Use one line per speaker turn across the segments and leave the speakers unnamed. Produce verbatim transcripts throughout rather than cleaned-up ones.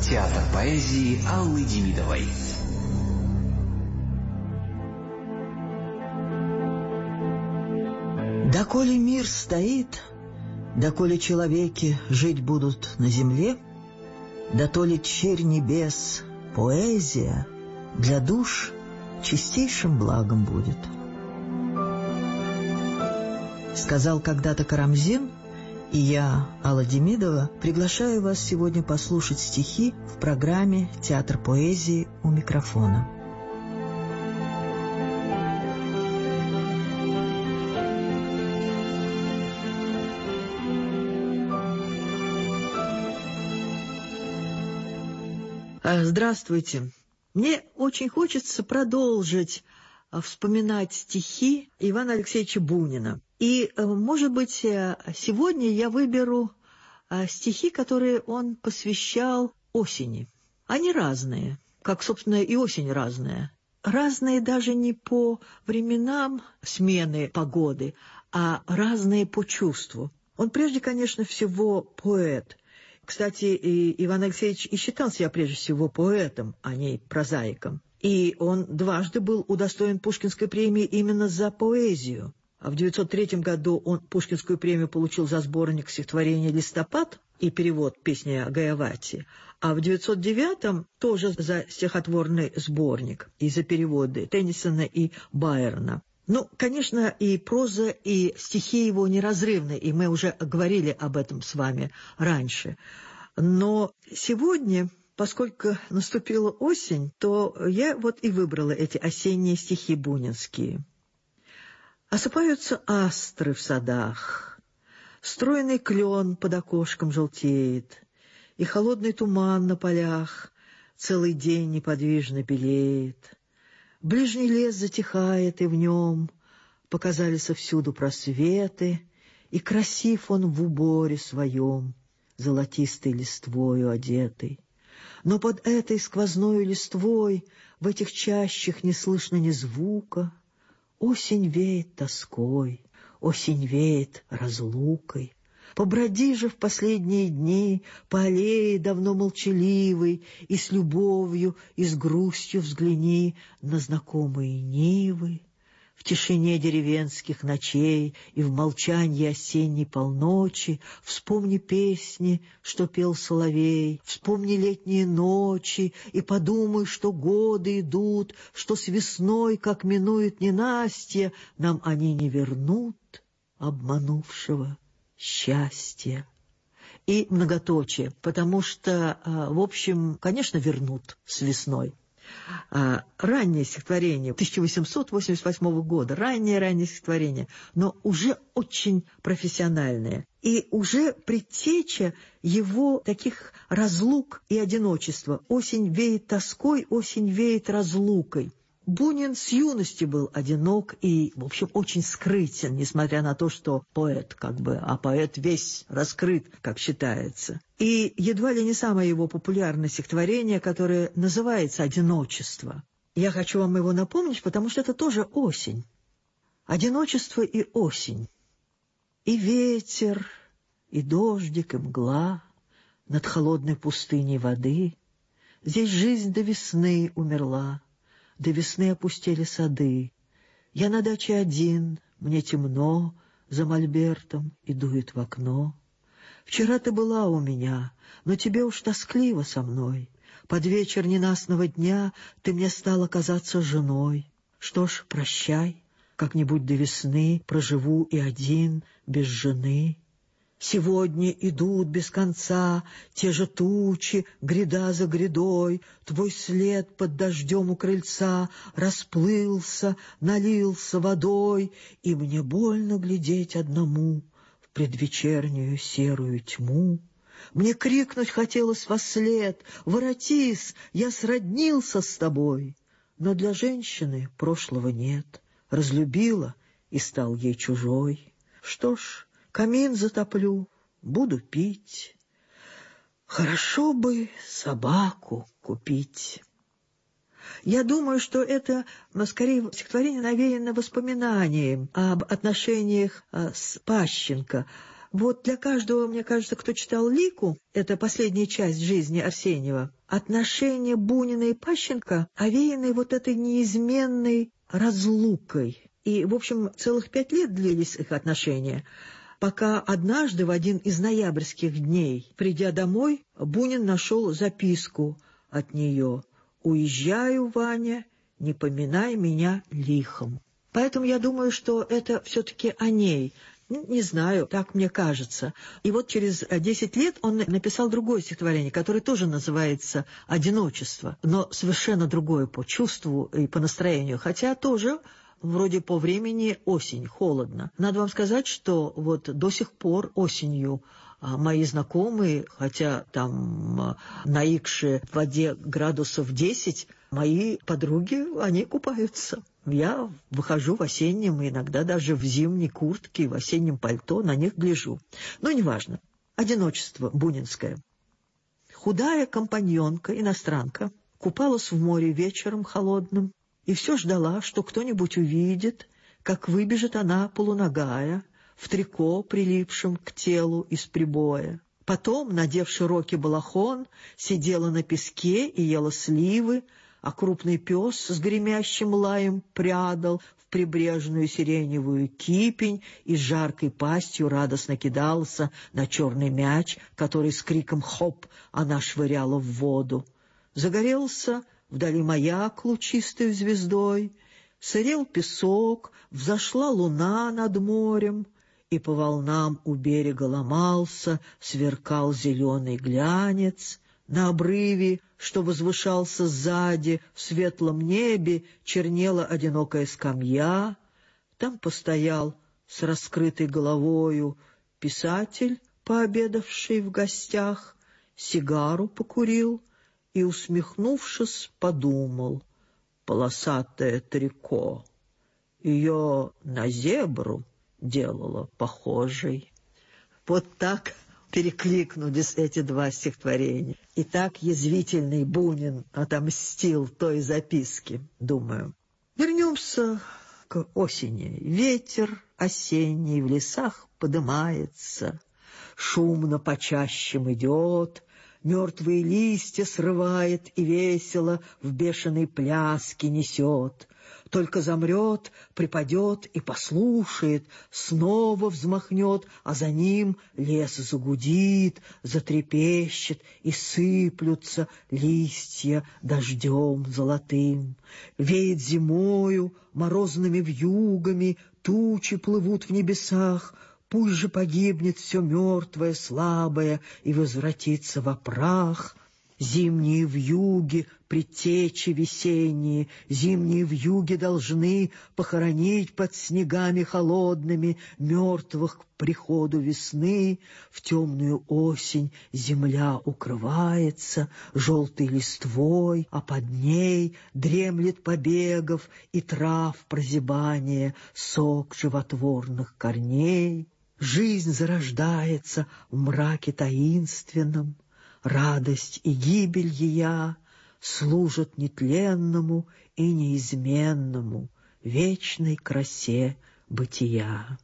Театр поэзии Аллы Демидовой.
Доколе мир стоит, доколе человеки жить будут на земле, да то ли черь небес, поэзия для душ чистейшим благом будет. Сказал когда-то Карамзин, и я, Алла Демидова, приглашаю вас сегодня послушать стихи в программе «Театр поэзии» у микрофона. Здравствуйте. Мне очень хочется продолжить вспоминать стихи Ивана Алексеевича Бунина. И, может быть, сегодня я выберу стихи, которые он посвящал осени. Они разные, как, собственно, и осень разная. Разные даже не по временам смены погоды, а разные по чувству. Он прежде, конечно, всего поэт. Кстати, и Иван Алексеевич и считал себя прежде всего поэтом, а не прозаиком. И он дважды был удостоен Пушкинской премии именно за поэзию. А в девятьсот третьем году он Пушкинскую премию получил за сборник стихотворений «Листопад» и перевод песни о Гайавате. А в девятьсот девятом тоже за стихотворный сборник и за переводы Теннисона и Байрона. Ну, конечно, и проза, и стихи его неразрывны, и мы уже говорили об этом с вами раньше. Но сегодня, поскольку наступила осень, то я вот и выбрала эти осенние стихи бунинские. Осыпаются астры в садах, стройный клен под окошком желтеет, и холодный туман на полях целый день неподвижно белеет. Ближний лес затихает, и в нем показались всюду просветы, и красив он в уборе своем, золотистой листвою одетый. Но под этой сквозною листвой в этих чащах не слышно ни звука. Осень веет тоской, осень веет разлукой. Поброди же в последние дни по аллее давно молчаливой, и с любовью, и с грустью взгляни на знакомые нивы. В тишине деревенских ночей и в молчании осенней полночи вспомни песни, что пел соловей, вспомни летние ночи и подумай, что годы идут, что с весной, как минует ненастье, нам они не вернут обманувшего счастья. И многоточие, потому что, в общем, конечно, вернут с весной. Раннее стихотворение тысяча восемьсот восемьдесят восьмого года, раннее-раннее стихотворение, но уже очень профессиональное. И уже предтеча его таких разлук и одиночества. Осень веет тоской, осень веет разлукой. Бунин с юности был одинок и, в общем, очень скрытен, несмотря на то, что поэт, как бы, а поэт весь раскрыт, как считается. И едва ли не самое его популярное стихотворение, которое называется «Одиночество». Я хочу вам его напомнить, потому что это тоже осень. Одиночество и осень. И ветер, и дождик, и мгла над холодной пустыней воды. Здесь жизнь до весны умерла. До весны опустели сады. Я на даче один, мне темно, за мольбертом и дует в окно. Вчера ты была у меня, но тебе уж тоскливо со мной. Под вечер ненастного дня ты мне стала казаться женой. Что ж, прощай, как-нибудь до весны проживу и один, без жены. Сегодня идут без конца те же тучи, гряда за грядой, твой след под дождем у крыльца расплылся, налился водой, и мне больно глядеть одному в предвечернюю серую тьму. Мне крикнуть хотелось вослед: «Воротись, я сроднился с тобой!» Но для женщины прошлого нет, разлюбила и стал ей чужой. Что ж, камин затоплю, буду пить. Хорошо бы собаку купить. Я думаю, что это, скорее, стихотворение навеяно воспоминанием об отношениях с Пащенко. Вот для каждого, мне кажется, кто читал «Лику», это последняя часть жизни Арсеньева, отношения Бунина и Пащенко овеяны вот этой неизменной разлукой. И, в общем, целых пять лет длились их отношения, пока однажды в один из ноябрьских дней, придя домой, Бунин нашел записку от нее: «Уезжаю, Ваня, не поминай меня лихом». Поэтому я думаю, что это все-таки о ней. Не знаю, так мне кажется. И вот через десять лет он написал другое стихотворение, которое тоже называется «Одиночество», но совершенно другое по чувству и по настроению, хотя тоже вроде по времени осень, холодно. Надо вам сказать, что вот до сих пор осенью мои знакомые, хотя там на Икше в воде градусов десять, мои подруги, они купаются. Я выхожу в осеннем, иногда даже в зимней куртке, в осеннем пальто, на них гляжу. Но неважно. Одиночество бунинское. Худая компаньонка, иностранка, купалась в море вечером холодным и все ждала, что кто-нибудь увидит, как выбежит она полуногая, в трико, прилипшем к телу из прибоя. Потом, надев широкий балахон, сидела на песке и ела сливы, а крупный пес с гремящим лаем прядал в прибрежную сиреневую кипень и с жаркой пастью радостно кидался на черный мяч, который с криком «хоп» она швыряла в воду. Загорелся вдали маяк лучистой звездой, сырел песок, взошла луна над морем, и по волнам у берега ломался, сверкал зеленый глянец. На обрыве, что возвышался сзади, в светлом небе, чернела одинокая скамья. Там постоял с раскрытой головою писатель, пообедавший в гостях, сигару покурил и, усмехнувшись, подумал: полосатое трико ее на зебру делало похожей. Вот так перекликнулись эти два стихотворения. И так язвительный Бунин отомстил той записке, думаю. Вернемся к осени. Ветер осенний в лесах подымается, шумно по чащам идет, мертвые листья срывает и весело в бешеной пляске несет. Только замрет, припадет и послушает, снова взмахнет, а за ним лес загудит, затрепещет, и сыплются листья дождем золотым. Веет зимою, морозными вьюгами, тучи плывут в небесах. Пусть же погибнет все мертвое, слабое, и возвратится во прах. Зимние вьюги, предтечи весенние, зимние вьюги должны похоронить под снегами холодными мертвых к приходу весны. В темную осень земля укрывается желтой листвой, а под ней дремлет побегов и трав прозябание, сок животворных корней. Жизнь зарождается в мраке таинственном, радость и гибель ея служат нетленному и неизменному, вечной красе бытия.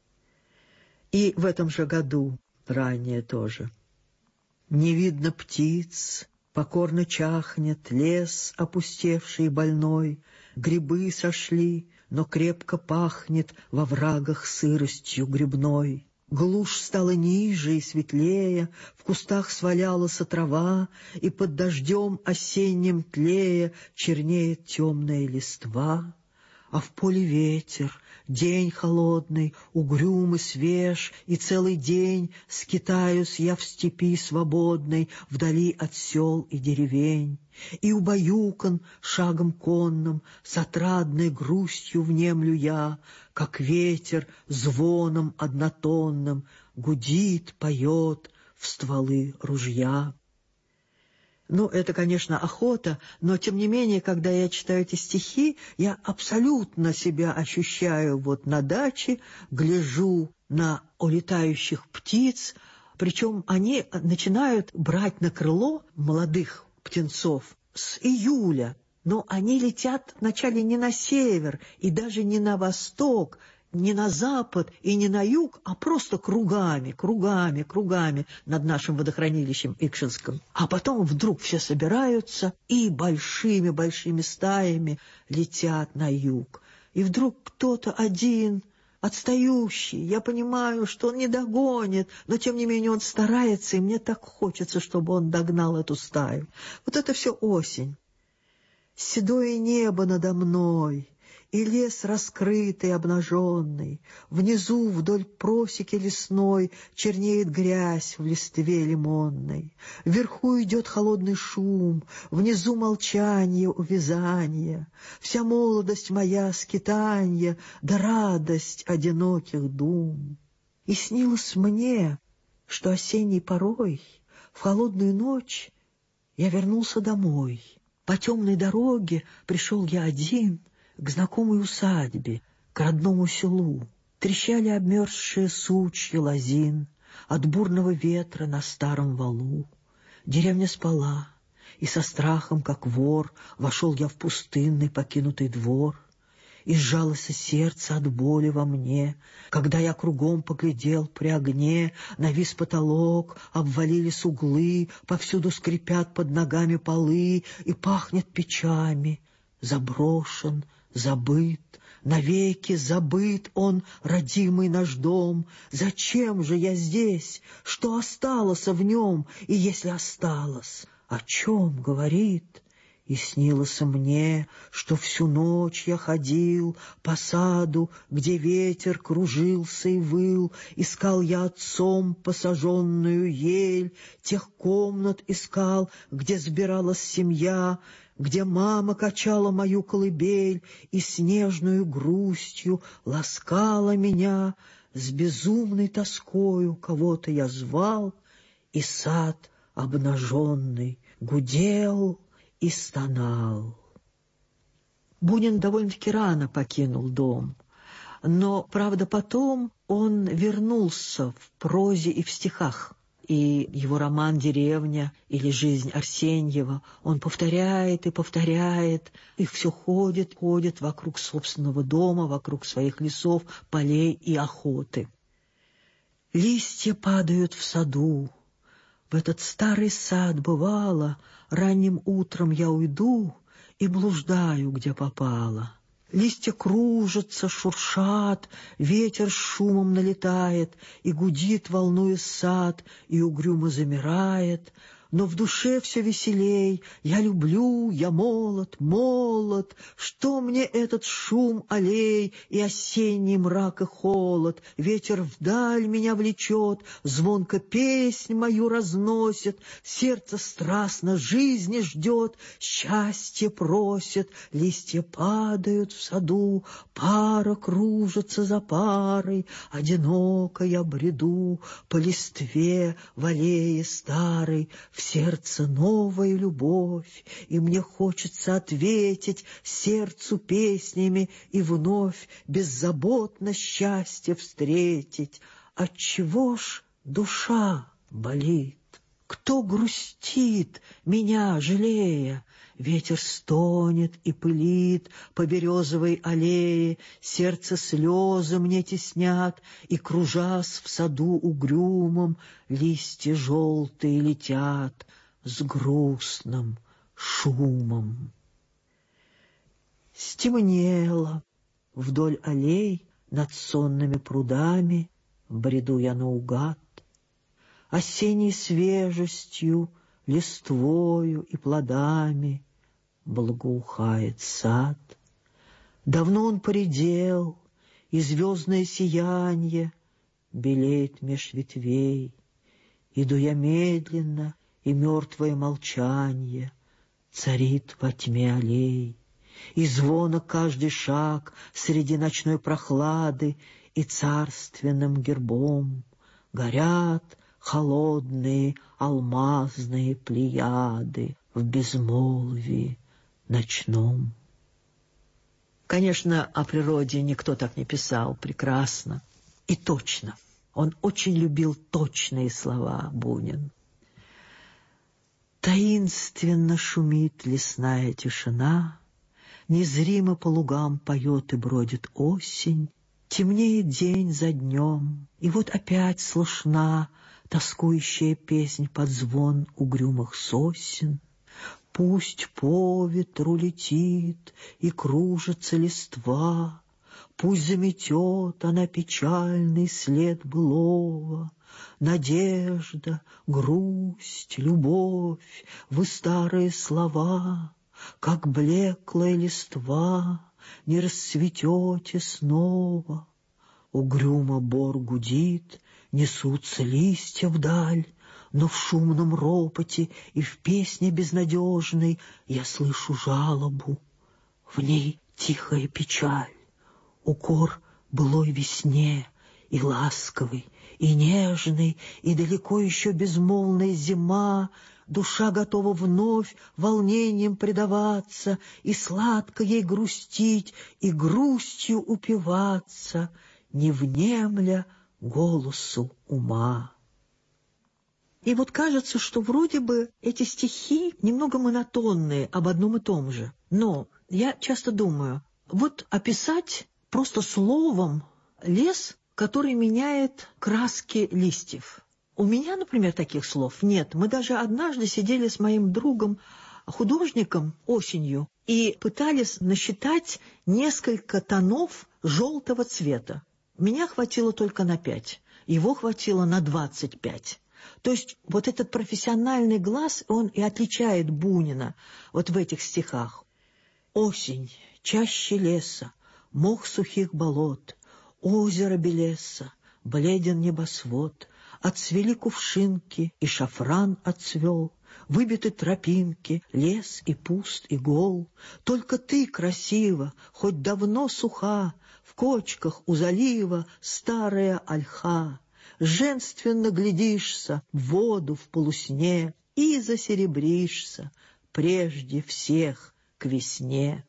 И в этом же году, ранее тоже, не видно птиц, покорно чахнет лес, опустевший и больной, грибы сошли, но крепко пахнет во врагах сыростью грибной. Глушь стала ниже и светлее, в кустах свалялась трава, и под дождем осенним тлея чернеет темная листва. А в поле ветер, день холодный, угрюм и свеж, и целый день скитаюсь я в степи свободной, вдали от сел и деревень. И убаюкан шагом конным, с отрадной грустью внемлю я, как ветер звоном однотонным гудит, поет в стволы ружья. Ну, это, конечно, охота, но, тем не менее, когда я читаю эти стихи, я абсолютно себя ощущаю вот на даче, гляжу на улетающих птиц, причем они начинают брать на крыло молодых птенцов с июля, но они летят вначале не на север и даже не на восток, не на запад и не на юг, а просто кругами, кругами, кругами над нашим водохранилищем Икшинским. А потом вдруг все собираются и большими-большими стаями летят на юг. И вдруг кто-то один, отстающий, я понимаю, что он не догонит, но тем не менее он старается, и мне так хочется, чтобы он догнал эту стаю. Вот это все осень. Седое небо надо мной, и лес раскрытый, обнаженный. Внизу вдоль просеки лесной чернеет грязь в листве лимонной. Вверху идет холодный шум, внизу молчание, увязание. Вся молодость моя скитанье, да радость одиноких дум. И снилось мне, что осенней порой в холодную ночь я вернулся домой. По темной дороге пришел я один к знакомой усадьбе, к родному селу. Трещали обмерзшие сучья лозин от бурного ветра на старом валу. Деревня спала, и со страхом, как вор, вошел я в пустынный покинутый двор. И сжалось сердце от боли во мне, когда я кругом поглядел при огне, навис потолок, обвалились углы, повсюду скрипят под ногами полы, и пахнет печами. Заброшен, забыт, навеки забыт он, родимый наш дом. Зачем же я здесь? Что осталось в нем? И если осталось, о чем говорит? И снилось мне, что всю ночь я ходил по саду, где ветер кружился и выл. Искал я отцом посаженную ель, тех комнат искал, где сбиралась семья, где мама качала мою колыбель и с нежною грустью ласкала меня. С безумной тоскою кого-то я звал, и сад обнаженный гудел и стонал. Бунин довольно-таки рано покинул дом, но, правда, потом он вернулся в прозе и в стихах. И его роман «Деревня» или «Жизнь Арсеньева» он повторяет и повторяет, и все ходит, ходит вокруг собственного дома, вокруг своих лесов, полей и охоты. Листья падают в саду. В этот старый сад, бывало, ранним утром я уйду и блуждаю, где попало. Листья кружатся, шуршат, ветер с шумом налетает, и гудит, волнуясь сад, и угрюмо замирает. Но в душе все веселей, я люблю, я молод, молод. Что мне этот шум аллей и осенний мрак и холод? Ветер вдаль меня влечет, звонко песнь мою разносит, сердце страстно жизни ждет, счастье просит. Листья падают в саду, пара кружится за парой, одиноко я бреду по листве в аллее старой. В сердце новая любовь, и мне хочется ответить сердцу песнями и вновь беззаботно счастье встретить. Отчего ж душа болит? Кто грустит, меня жалея? Ветер стонет и пылит по березовой аллее, сердце слезы мне теснят, и, кружась в саду угрюмом, листья желтые летят с грустным шумом. Стемнело вдоль аллей над сонными прудами, бреду я наугад. Осенней свежестью, листвою и плодами благоухает сад. Давно он поредел, и звездное сиянье белеет меж ветвей. Иду я медленно, и мертвое молчанье царит во тьме аллей. И звонок каждый шаг среди ночной прохлады, и царственным гербом горят холодные алмазные плеяды в безмолвии ночном. Конечно, о природе никто так не писал прекрасно и точно. Он очень любил точные слова, Бунин. Таинственно шумит лесная тишина, незримо по лугам поет и бродит осень, Темнеет день за днем, и вот опять слышна тоскующая песнь под звон угрюмых сосен. Пусть по ветру летит и кружится листва, пусть заметет она печальный след былого. Надежда, грусть, любовь, вы старые слова, как блеклая листва, не расцветете снова. Угрюмо бор гудит, несутся листья вдаль, но в шумном ропоте и в песне безнадежной я слышу жалобу, в ней тихая печаль, укор былой весне, и ласковый, и нежный, и далеко еще безмолвная зима. Душа готова вновь волнением предаваться, и сладко ей грустить, и грустью упиваться, не внемля голосу ума. И вот кажется, что вроде бы эти стихи немного монотонные, об одном и том же. Но я часто думаю, вот описать просто словом лес, который меняет краски листьев. У меня, например, таких слов нет. Мы даже однажды сидели с моим другом, художником, осенью, и пытались насчитать несколько тонов желтого цвета. Меня хватило только на пять, его хватило на двадцать пять. То есть вот этот профессиональный глаз, он и отличает Бунина вот в этих стихах. Осень, чаще леса, мох сухих болот, озеро белеса, бледен небосвод, отцвели кувшинки, и шафран отцвел, выбиты тропинки, лес и пуст, и гол. Только ты красива, хоть давно суха, в кочках у залива старая ольха. Женственно глядишься в воду в полусне и засеребришься прежде всех к весне.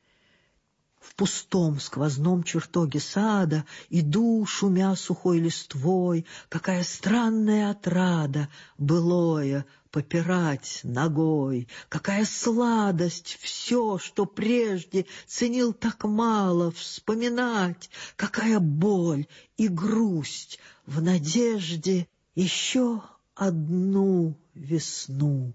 В пустом сквозном чертоге сада иду, шумя сухой листвой, какая странная отрада былое попирать ногой, какая сладость все, что прежде ценил так мало, вспоминать, какая боль и грусть в надежде еще одну весну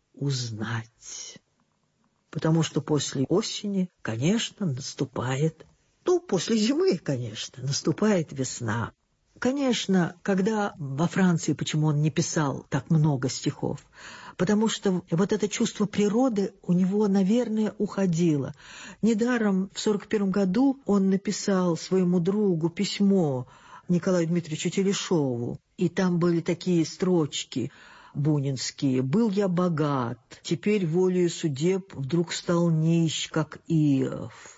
узнать. Потому что после осени, конечно, наступает, ну, после зимы, конечно, наступает весна. Конечно, когда во Франции, почему он не писал так много стихов, потому что вот это чувство природы у него, наверное, уходило. Недаром в сорок первом году он написал своему другу письмо Николаю Дмитриевичу Телешову, и там были такие строчки бунинские: «Был я богат, теперь волею судеб вдруг стал нищ, как Иов.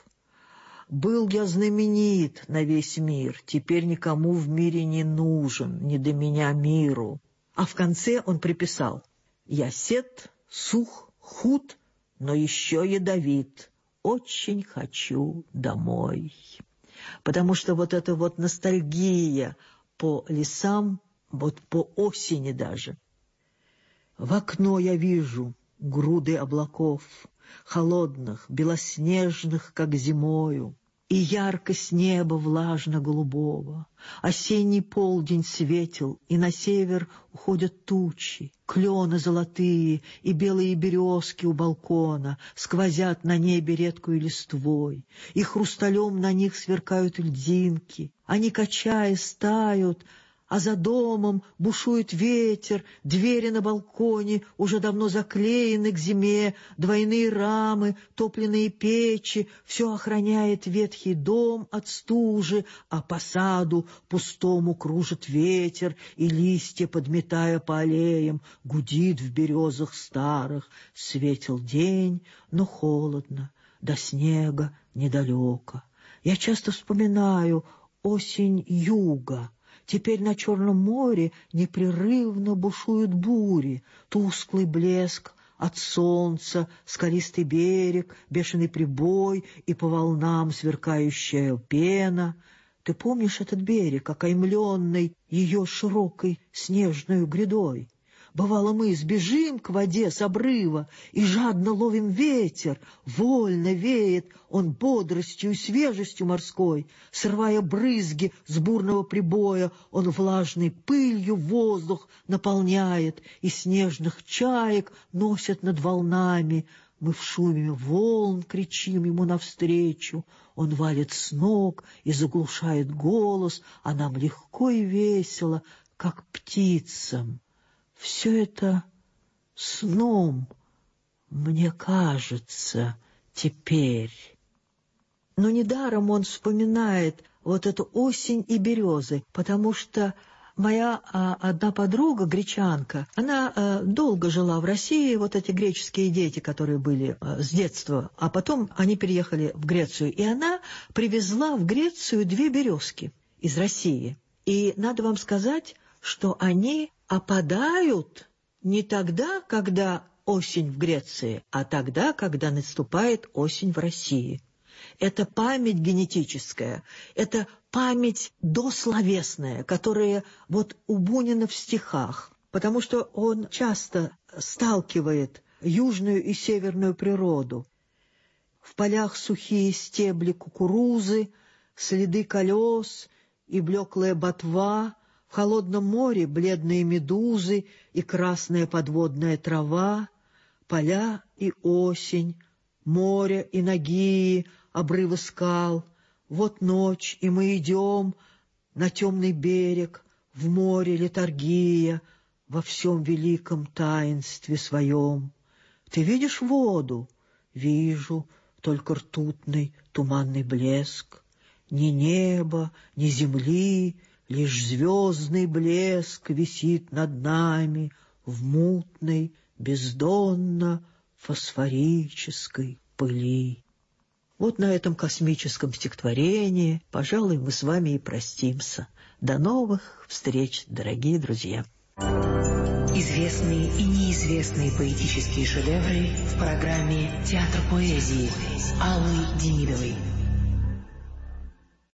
Был я знаменит на весь мир, теперь никому в мире не нужен, не до меня миру». А в конце он приписал: «Я сед, сух, худ, но еще ядовит, очень хочу домой». Потому что вот эта вот ностальгия по лесам, вот по осени даже. В окно я вижу груды облаков, холодных, белоснежных, как зимою, и яркость неба влажно-голубого. Осенний полдень светел, и на север уходят тучи, клены золотые и белые березки у балкона сквозят на небе редкую листвой, и хрусталем на них сверкают льдинки. Они, качаясь, тают, а за домом бушует ветер, двери на балконе уже давно заклеены к зиме, двойные рамы, топленые печи, все охраняет ветхий дом от стужи, а по саду пустому кружит ветер, и листья, подметая по аллеям, гудит в березах старых. Светил день, но холодно, до снега недалеко. Я часто вспоминаю осень юга. Теперь на Черном море непрерывно бушуют бури, тусклый блеск от солнца, скалистый берег, бешеный прибой и по волнам сверкающая пена. Ты помнишь этот берег, окаймленный ее широкой снежной грядой? Бывало, мы сбежим к воде с обрыва и жадно ловим ветер. Вольно веет он бодростью и свежестью морской. Срывая брызги с бурного прибоя, он влажной пылью воздух наполняет, и снежных чаек носят над волнами. Мы в шуме волн кричим ему навстречу. Он валит с ног и заглушает голос, а нам легко и весело, как птицам. Все это сном, мне кажется, теперь. Но недаром он вспоминает вот эту осень и березы, потому что моя а, одна подруга, гречанка, она а, долго жила в России, вот эти греческие дети, которые были а, с детства, а потом они переехали в Грецию, и она привезла в Грецию две березки из России. И надо вам сказать, что они опадают не тогда, когда осень в Греции, а тогда, когда наступает осень в России. Это память генетическая, это память дословесная, которая вот у Бунина в стихах, потому что он часто сталкивает южную и северную природу. В полях сухие стебли кукурузы, следы колес и блеклая ботва, в холодном море бледные медузы и красная подводная трава, поля и осень, море и нагие, обрывы скал. Вот ночь, и мы идем на темный берег, в море летаргия, во всем великом таинстве своем. Ты видишь воду? Вижу, только ртутный туманный блеск. Ни неба, ни земли, лишь звездный блеск висит над нами в мутной, бездонно-фосфорической пыли. Вот на этом космическом стихотворении, пожалуй, мы с вами и простимся. До новых встреч, дорогие друзья.
Известные и неизвестные поэтические шедевры в программе «Театр поэзии» Аллы Демидовой.